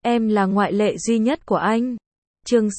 Em là ngoại lệ duy nhất của anh. Chương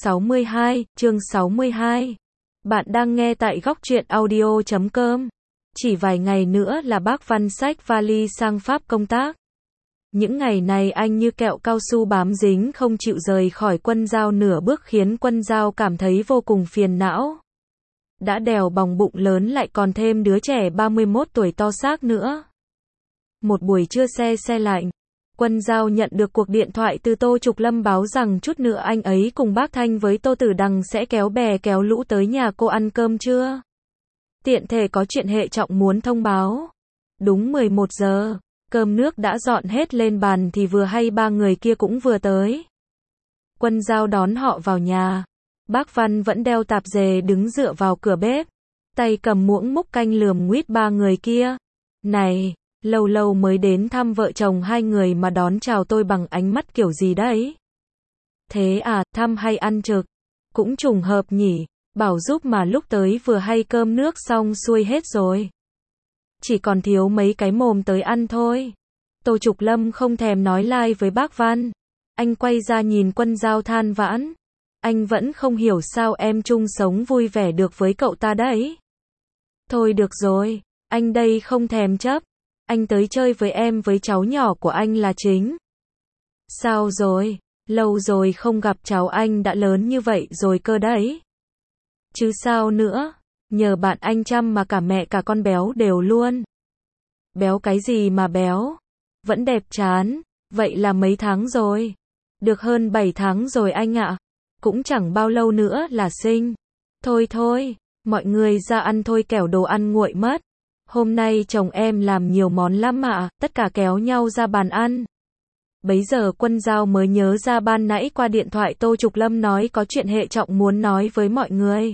62. Bạn đang nghe tại góc truyện audio.com. Chỉ vài ngày nữa là bác Văn xách vali sang Pháp công tác. Những ngày này anh như kẹo cao su bám dính không chịu rời khỏi Quân Dao nửa bước, khiến Quân Dao cảm thấy vô cùng phiền não. Đã đèo bòng bụng lớn lại còn thêm đứa trẻ 31 tuổi to xác nữa. Một buổi trưa xe lạnh, Quân Dao nhận được cuộc điện thoại từ Tô Trục Lâm báo rằng chút nữa anh ấy cùng bác Thanh với Tô Tử Đằng sẽ kéo bè kéo lũ tới nhà cô ăn cơm trưa. Tiện thể có chuyện hệ trọng muốn thông báo. Đúng 11 giờ, cơm nước đã dọn hết lên bàn thì vừa hay ba người kia cũng vừa tới. Quân Dao đón họ vào nhà. Bác Văn vẫn đeo tạp dề đứng dựa vào cửa bếp, tay cầm muỗng múc canh lườm nguýt ba người kia. Này, lâu lâu mới đến thăm vợ chồng hai người mà đón chào tôi bằng ánh mắt kiểu gì đấy? Thế à, thăm hay ăn trực? Cũng trùng hợp nhỉ, bảo giúp mà lúc tới vừa hay cơm nước xong xuôi hết rồi. Chỉ còn thiếu mấy cái mồm tới ăn thôi. Tô Trục Lâm không thèm nói lai với bác Văn. Anh quay ra nhìn Quân Dao than vãn. Anh vẫn không hiểu sao em chung sống vui vẻ được với cậu ta đấy. Thôi được rồi, anh đây không thèm chấp. Anh tới chơi với em với cháu nhỏ của anh là chính. Sao rồi? Lâu rồi không gặp cháu anh đã lớn như vậy rồi cơ đấy. Chứ sao nữa, nhờ bạn anh chăm mà cả mẹ cả con béo đều luôn. Béo cái gì mà béo? Vẫn đẹp chán, vậy là mấy tháng rồi? Được hơn 7 tháng rồi anh ạ. Cũng chẳng bao lâu nữa là sinh. Thôi, mọi người ra ăn thôi kẻo đồ ăn nguội mất. Hôm nay chồng em làm nhiều món lắm ạ, tất cả kéo nhau ra bàn ăn. Bấy giờ Quân Dao mới nhớ ra ban nãy qua điện thoại Tô Trục Lâm nói có chuyện hệ trọng muốn nói với mọi người.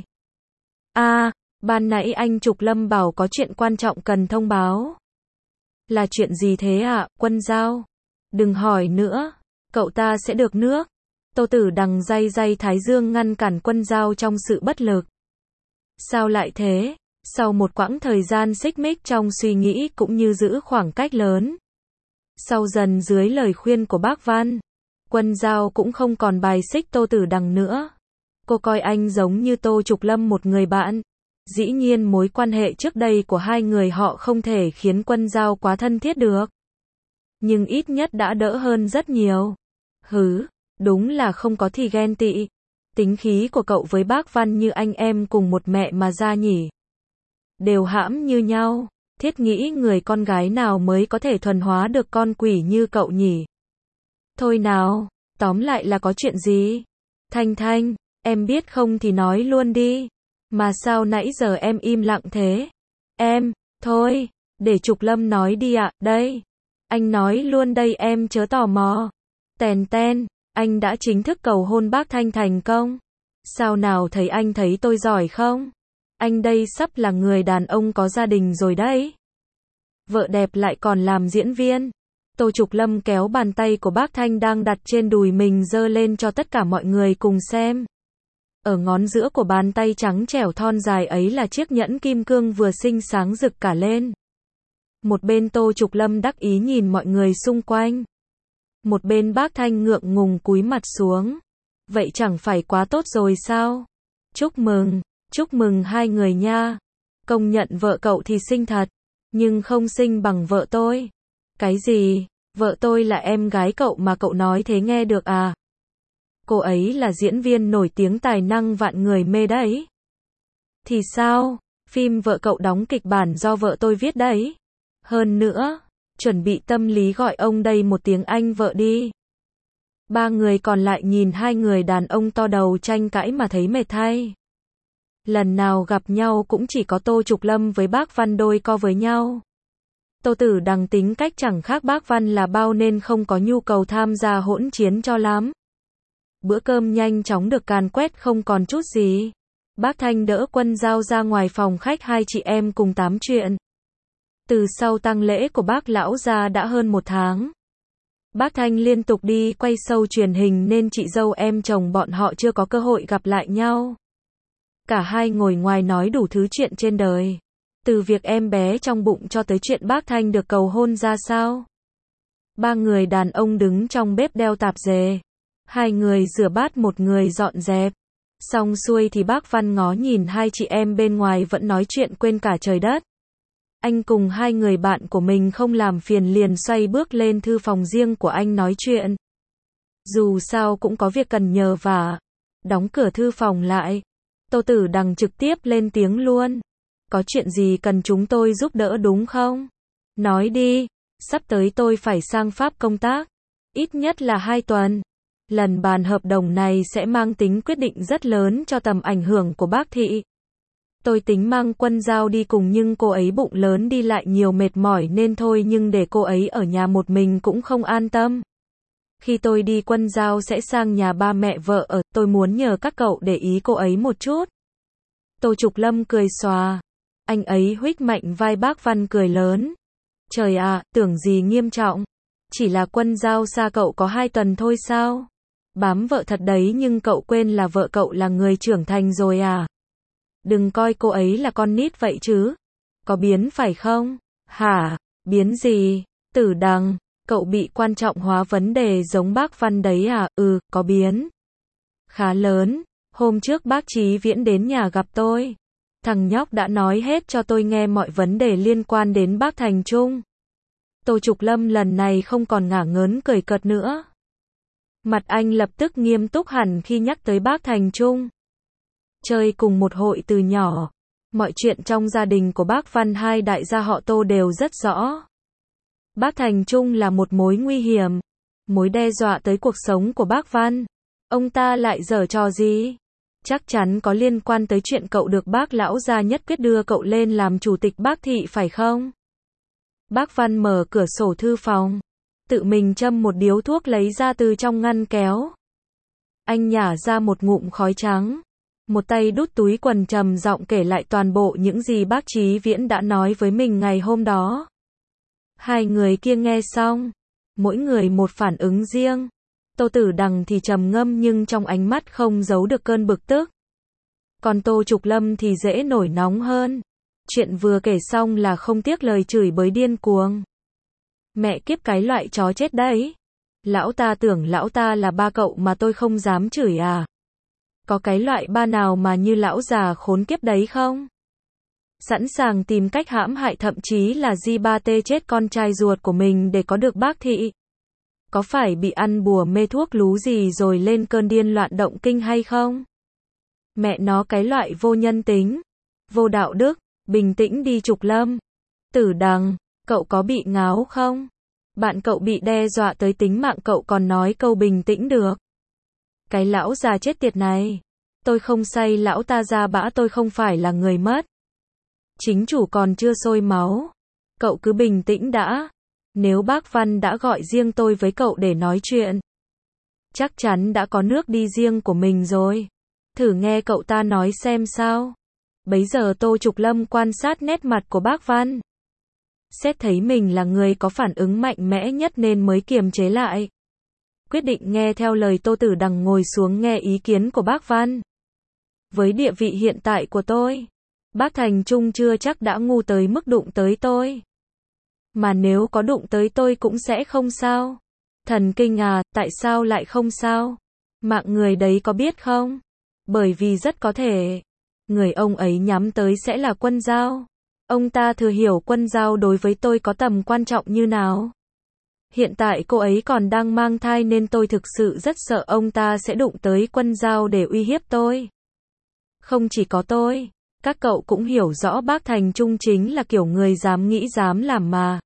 À, ban nãy anh Trục Lâm bảo có chuyện quan trọng cần thông báo. Là chuyện gì thế ạ, Quân Dao? Đừng hỏi nữa, cậu ta sẽ được nước. Tô Tử Đằng day thái dương ngăn cản Quân Dao trong sự bất lực. Sao lại thế? Sau một quãng thời gian xích mích trong suy nghĩ cũng như giữ khoảng cách lớn. Sau dần dưới lời khuyên của bác Văn, Quân Dao cũng không còn bài xích Tô Tử Đằng nữa. Cô coi anh giống như Tô Trục Lâm một người bạn. Dĩ nhiên mối quan hệ trước đây của hai người họ không thể khiến Quân Dao quá thân thiết được. Nhưng ít nhất đã đỡ hơn rất nhiều. Đúng là không có thì ghen tị. Tính khí của cậu với bác Văn như anh em cùng một mẹ mà ra nhỉ. Đều hãm như nhau. Thiết nghĩ người con gái nào mới có thể thuần hóa được con quỷ như cậu nhỉ. Thôi nào, tóm lại là có chuyện gì? Thanh, em biết không thì nói luôn đi. Mà sao nãy giờ em im lặng thế? Thôi, để Trục Lâm nói đi ạ, đây. Anh nói luôn đây em chớ tò mò. Ten, anh đã chính thức cầu hôn bác Thanh thành công. Sao nào thấy anh thấy tôi giỏi không? Anh đây sắp là người đàn ông có gia đình rồi đấy. Vợ đẹp lại còn làm diễn viên. Tô Trục Lâm kéo bàn tay của bác Thanh đang đặt trên đùi mình giơ lên cho tất cả mọi người cùng xem. Ở ngón giữa của bàn tay trắng trẻo thon dài ấy là chiếc nhẫn kim cương vừa xinh sáng rực cả lên. Một bên Tô Trục Lâm đắc ý nhìn mọi người xung quanh. Một bên bác Thanh ngượng ngùng cúi mặt xuống. Vậy chẳng phải quá tốt rồi sao? Chúc mừng hai người nha. Công nhận vợ cậu thì xinh thật, nhưng không xinh bằng vợ tôi. Cái gì? Vợ tôi là em gái cậu mà cậu nói thế nghe được à? Cô ấy là diễn viên nổi tiếng tài năng vạn người mê đấy. Thì sao? Phim vợ cậu đóng kịch bản do vợ tôi viết đấy. Hơn nữa, chuẩn bị tâm lý gọi ông đây một tiếng anh vợ đi. Ba người còn lại nhìn hai người đàn ông to đầu tranh cãi mà thấy mệt thay. Lần nào gặp nhau cũng chỉ có Tô Trục Lâm với bác Văn đôi co với nhau. Tô Tử Đằng tính cách chẳng khác bác Văn là bao nên không có nhu cầu tham gia hỗn chiến cho lắm. Bữa cơm nhanh chóng được càn quét không còn chút gì. Bác Thanh đỡ Quân Dao ra ngoài phòng khách, hai chị em cùng tám chuyện. Từ sau tang lễ của bác lão gia đã hơn 1 tháng. Bác Thanh liên tục đi quay show truyền hình nên chị dâu em chồng bọn họ chưa có cơ hội gặp lại nhau. Cả hai ngồi ngoài nói đủ thứ chuyện trên đời. Từ việc em bé trong bụng cho tới chuyện bác Thanh được cầu hôn ra sao. Ba người đàn ông đứng trong bếp đeo tạp dề. Hai người rửa bát, một người dọn dẹp. Xong xuôi thì bác Văn ngó nhìn hai chị em bên ngoài vẫn nói chuyện quên cả trời đất. Anh cùng hai người bạn của mình không làm phiền liền xoay bước lên thư phòng riêng của anh nói chuyện. Dù sao cũng có việc cần nhờ vả. Đóng cửa thư phòng lại. Tô Tử Đằng trực tiếp lên tiếng luôn. Có chuyện gì cần chúng tôi giúp đỡ đúng không? Nói đi, sắp tới tôi phải sang Pháp công tác. Ít nhất là 2 tuần. Lần bàn hợp đồng này sẽ mang tính quyết định rất lớn cho tầm ảnh hưởng của bác Thị. Tôi tính mang Quân Giao đi cùng nhưng cô ấy bụng lớn đi lại nhiều mệt mỏi nên thôi, nhưng để cô ấy ở nhà một mình cũng không an tâm. Khi tôi đi Quân Giao sẽ sang nhà ba mẹ vợ ở, tôi muốn nhờ các cậu để ý cô ấy một chút. Tô Trục Lâm cười xòa. Anh ấy huých mạnh vai bác Văn cười lớn. Trời ạ, tưởng gì nghiêm trọng. Chỉ là Quân Giao xa cậu có 2 tuần thôi sao? Bám vợ thật đấy, nhưng cậu quên là vợ cậu là người trưởng thành rồi à? Đừng coi cô ấy là con nít vậy chứ. Có biến phải không? Hả? Biến gì? Tử Đằng, cậu bị quan trọng hóa vấn đề giống bác Văn đấy à? Ừ, có biến. Khá lớn. Hôm trước bác Chí Viễn đến nhà gặp tôi. Thằng nhóc đã nói hết cho tôi nghe mọi vấn đề liên quan đến bác Thành Trung. Tô Trục Lâm lần này không còn ngả ngớn cười cợt nữa. Mặt anh lập tức nghiêm túc hẳn khi nhắc tới bác Thành Trung. Chơi cùng một hội từ nhỏ. Mọi chuyện trong gia đình của bác Văn, hai đại gia họ Tô đều rất rõ. Bác Thành Trung là một mối nguy hiểm, mối đe dọa tới cuộc sống của bác Văn. Ông ta lại giở trò gì? Chắc chắn có liên quan tới chuyện cậu được bác lão gia nhất quyết đưa cậu lên làm chủ tịch bác Thị phải không? Bác Văn mở cửa sổ thư phòng, tự mình châm một điếu thuốc lấy ra từ trong ngăn kéo. Anh nhả ra một ngụm khói trắng, một tay đút túi quần trầm giọng kể lại toàn bộ những gì bác Chí Viễn đã nói với mình ngày hôm đó. Hai người kia nghe xong, mỗi người một phản ứng riêng. Tô Tử Đằng thì trầm ngâm nhưng trong ánh mắt không giấu được cơn bực tức. Còn Tô Trục Lâm thì dễ nổi nóng hơn. Chuyện vừa kể xong là không tiếc lời chửi bới điên cuồng. Mẹ kiếp, cái loại chó chết đấy. Lão ta tưởng lão ta là ba cậu mà tôi không dám chửi à? Có cái loại ba nào mà như lão già khốn kiếp đấy không? Sẵn sàng tìm cách hãm hại, thậm chí là di tê chết con trai ruột của mình để có được bác Thị. Có phải bị ăn bùa mê thuốc lú gì rồi lên cơn điên loạn động kinh hay không? Mẹ nó, cái loại vô nhân tính, vô đạo đức. Bình tĩnh đi Trục Lâm. Tử Đằng, cậu có bị ngáo không? Bạn cậu bị đe dọa tới tính mạng cậu còn nói câu bình tĩnh được. Cái lão già chết tiệt này. Tôi không say lão ta ra bã, tôi không phải là người mất. Chính chủ còn chưa sôi máu. Cậu cứ bình tĩnh đã. Nếu bác Văn đã gọi riêng tôi với cậu để nói chuyện, chắc chắn đã có nước đi riêng của mình rồi. Thử nghe cậu ta nói xem sao. Bấy giờ Tô Trục Lâm quan sát nét mặt của bác Văn. Xét thấy mình là người có phản ứng mạnh mẽ nhất nên mới kiềm chế lại. Quyết định nghe theo lời Tô Tử Đằng ngồi xuống nghe ý kiến của bác Văn. Với địa vị hiện tại của tôi, bác Thành Trung chưa chắc đã ngu tới mức đụng tới tôi. Mà nếu có đụng tới tôi cũng sẽ không sao. Thần kinh à, tại sao lại không sao? Mạng người đấy có biết không? Bởi vì rất có thể người ông ấy nhắm tới sẽ là Quân Giao. Ông ta thừa hiểu Quân Giao đối với tôi có tầm quan trọng như nào. Hiện tại cô ấy còn đang mang thai nên tôi thực sự rất sợ ông ta sẽ đụng tới Quân Giao để uy hiếp tôi. Không chỉ có tôi, các cậu cũng hiểu rõ bác Thành Trung chính là kiểu người dám nghĩ dám làm mà.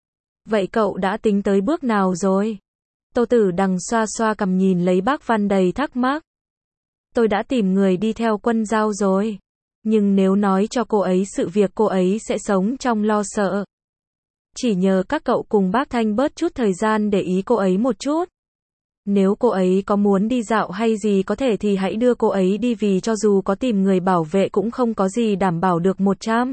Vậy cậu đã tính tới bước nào rồi? Tô Tử Đằng xoa xoa cằm nhìn lấy bác Văn đầy thắc mắc. Tôi đã tìm người đi theo Quân Giao rồi. Nhưng nếu nói cho cô ấy sự việc, cô ấy sẽ sống trong lo sợ. Chỉ nhờ các cậu cùng bác Thanh bớt chút thời gian để ý cô ấy một chút. Nếu cô ấy có muốn đi dạo hay gì có thể thì hãy đưa cô ấy đi, vì cho dù có tìm người bảo vệ cũng không có gì đảm bảo được 100.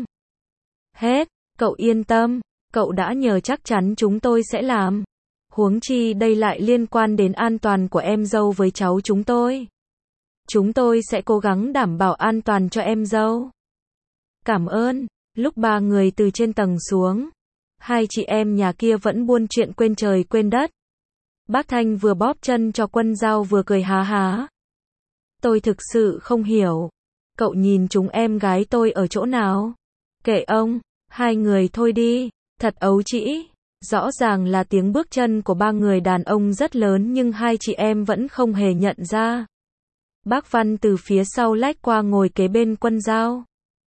Hết, cậu yên tâm, cậu đã nhờ chắc chắn chúng tôi sẽ làm. Huống chi đây lại liên quan đến an toàn của em dâu với cháu chúng tôi. Chúng tôi sẽ cố gắng đảm bảo an toàn cho em dâu. Cảm ơn. Lúc ba người từ trên tầng xuống, Hai chị em nhà kia vẫn buôn chuyện quên trời quên đất. Bác Thanh vừa bóp chân cho Quân Dao vừa cười há há. Tôi thực sự không hiểu. Cậu nhìn chúng em gái tôi ở chỗ nào? Kệ ông, hai người thôi đi. Thật ấu trĩ. Rõ ràng là tiếng bước chân của ba người đàn ông rất lớn nhưng hai chị em vẫn không hề nhận ra. Bác Văn từ phía sau lách qua ngồi kế bên Quân Dao.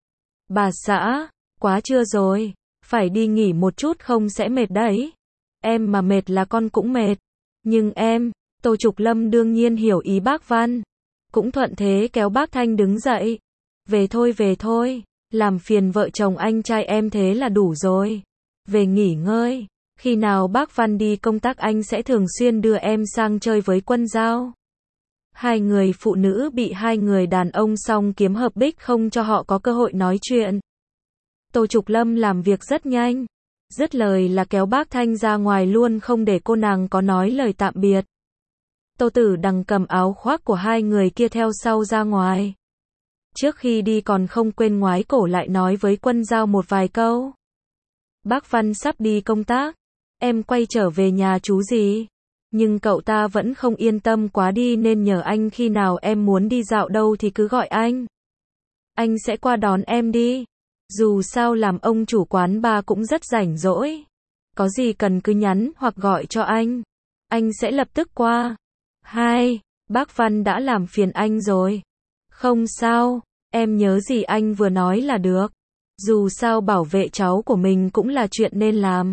Bà xã, quá trưa rồi, phải đi nghỉ một chút không sẽ mệt đấy. Em mà mệt là con cũng mệt. Nhưng em, Tô Trục Lâm đương nhiên hiểu ý bác Văn. Cũng thuận thế kéo bác Thanh đứng dậy. Về thôi, làm phiền vợ chồng anh trai em thế là đủ rồi. Về nghỉ ngơi, khi nào bác Văn đi công tác anh sẽ thường xuyên đưa em sang chơi với Quân Dao. Hai người phụ nữ bị hai người đàn ông song kiếm hợp bích không cho họ có cơ hội nói chuyện. Tô Trục Lâm làm việc rất nhanh. Dứt lời là kéo bác Thanh ra ngoài luôn không để cô nàng có nói lời tạm biệt. Tô Tử Đằng cầm áo khoác của hai người kia theo sau ra ngoài. Trước khi đi còn không quên ngoái cổ lại nói với Quân Dao một vài câu. Bác Văn sắp đi công tác. Em quay trở về nhà chú gì? Nhưng cậu ta vẫn không yên tâm quá đi nên nhờ anh khi nào em muốn đi dạo đâu thì cứ gọi anh. Anh sẽ qua đón em đi. Dù sao làm ông chủ quán bar cũng rất rảnh rỗi. Có gì cần cứ nhắn hoặc gọi cho anh. Anh sẽ lập tức qua. Hai, bác Văn đã làm phiền anh rồi. Không sao, em nhớ gì anh vừa nói là được. Dù sao bảo vệ cháu của mình cũng là chuyện nên làm.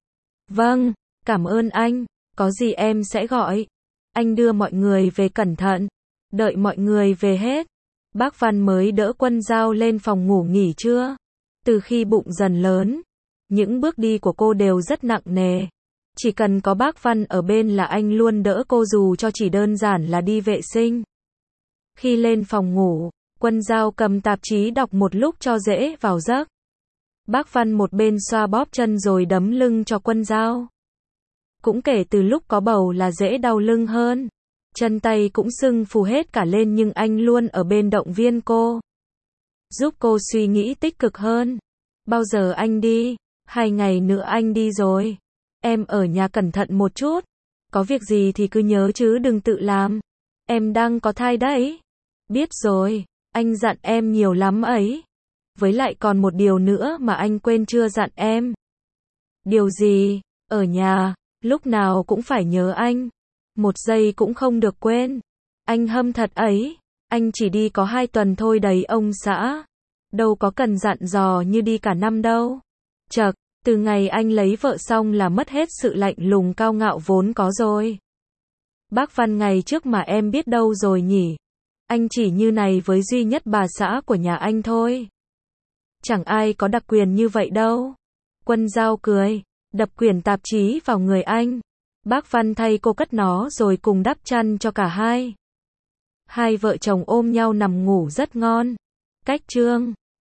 Vâng, cảm ơn anh. Có gì em sẽ gọi. Anh đưa mọi người về cẩn thận. Đợi mọi người về hết. Bác Văn mới đỡ Quân Dao lên phòng ngủ nghỉ trưa. Từ khi bụng dần lớn, những bước đi của cô đều rất nặng nề. Chỉ cần có bác Văn ở bên là anh luôn đỡ cô dù cho chỉ đơn giản là đi vệ sinh. Khi lên phòng ngủ, Quân Dao cầm tạp chí đọc một lúc cho dễ vào giấc. Bác Văn một bên xoa bóp chân rồi đấm lưng cho Quân Dao. Cũng kể từ lúc có bầu là dễ đau lưng hơn. Chân tay cũng sưng phù hết cả lên nhưng anh luôn ở bên động viên cô. Giúp cô suy nghĩ tích cực hơn. Bao giờ anh đi? 2 ngày nữa anh đi rồi. Em ở nhà cẩn thận một chút. Có việc gì thì cứ nhớ chứ đừng tự làm. Em đang có thai đấy. Biết rồi, anh dặn em nhiều lắm ấy. Với lại còn một điều nữa mà anh quên chưa dặn em. Điều gì? Ở nhà, lúc nào cũng phải nhớ anh. 1 giây cũng không được quên. Anh hâm thật ấy. Anh chỉ đi có 2 tuần thôi đấy ông xã. Đâu có cần dặn dò như đi cả năm đâu. Chậc, từ ngày anh lấy vợ xong là mất hết sự lạnh lùng cao ngạo vốn có rồi. Bác Văn ngày trước mà em biết đâu rồi nhỉ. Anh chỉ như này với duy nhất bà xã của nhà anh thôi. Chẳng ai có đặc quyền như vậy đâu. Quân Dao cười, đập quyển tạp chí vào người anh. Bác Văn thay cô cất nó rồi cùng đắp chăn cho cả hai. Hai vợ chồng ôm nhau nằm ngủ rất ngon. Cách chương